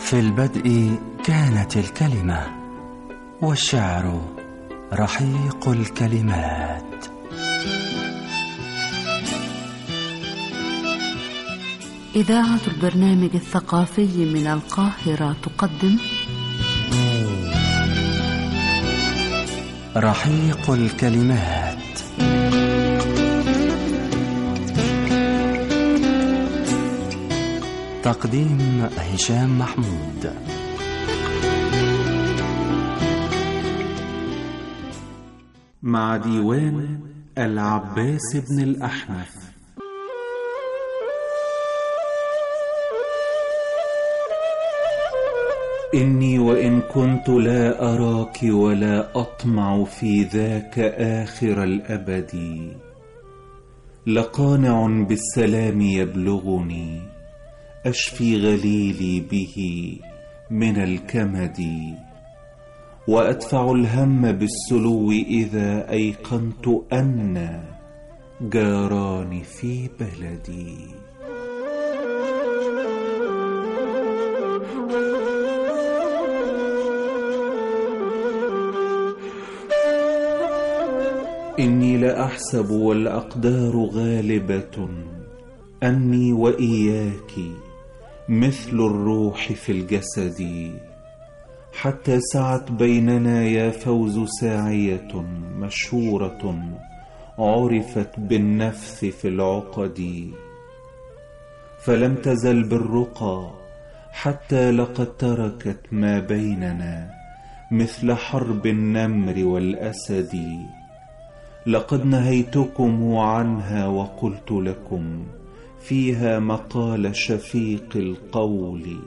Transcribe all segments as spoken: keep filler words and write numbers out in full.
في البدء كانت الكلمة، والشعر رحيق الكلمات. إذاعة البرنامج الثقافي من القاهرة تقدم رحيق الكلمات. تقديم هشام محمود. مع ديوان العباس بن الأحنف. إني وإن كنت لا أراك ولا أطمع في ذاك آخر الأبد، لقانع بالسلام يبلغني أشفي غليلي به من الكمد، وأدفع الهم بالسلو إذا أيقنت أن جاراني في بلدي. إني لأحسب والأقدار غالبة أني وإياك مثل الروح في الجسد، حتى سعت بيننا يا فوز ساعية مشهورة عرفت بالنفث في العقد، فلم تزل بالرقى حتى لقد تركت ما بيننا مثل حرب النمر والأسد. لقد نهيتكم عنها وقلت لكم فيها مقال شفيق القول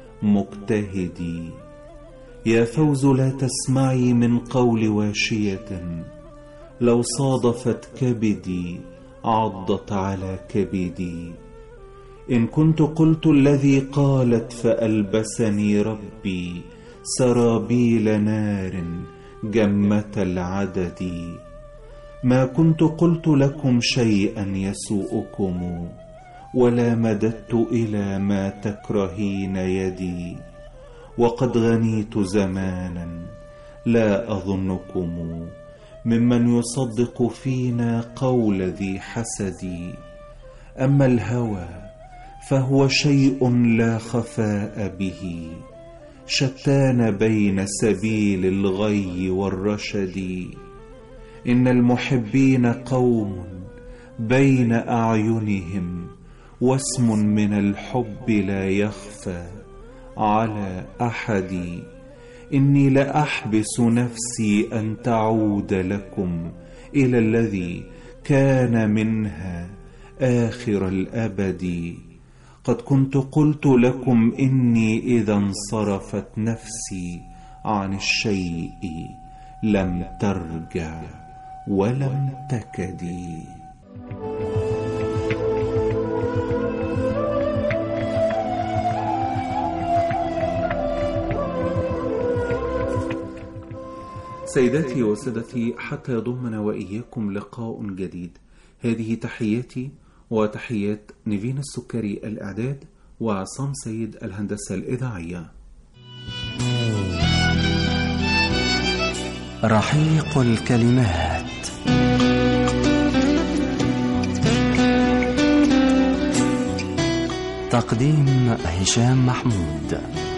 مجتهدي. يا فوز لا تسمعي من قول واشية، لو صادفت كبدي عضت على كبدي. إن كنت قلت الذي قالت فألبسني ربي سرابيل نار جمة العدد. ما كنت قلت لكم شيئا يسوءكم، ولا مددت إلى ما تكرهين يدي. وقد غنيت زمانا لا أظنكم ممن يصدق فينا قول ذي حسد. أما الهوى فهو شيء لا خفاء به، شتان بين سبيل الغي والرشد. إن المحبين قوم بين أعينهم، واسم من الحب لا يخفى على أحد. إني لأحبس نفسي أن تعود لكم إلى الذي كان منها آخر الأبد. قد كنت قلت لكم إني إذا انصرفت نفسي عن الشيء لم ترجع ولم تكدي. سيداتي وسادتي، حتى يضمنا وإياكم لقاء جديد، هذه تحياتي وتحيات نيفين السكري الإعداد، وعصام سيد الهندسة الإذاعية. رحيق الكلمات. تقديم هشام محمود.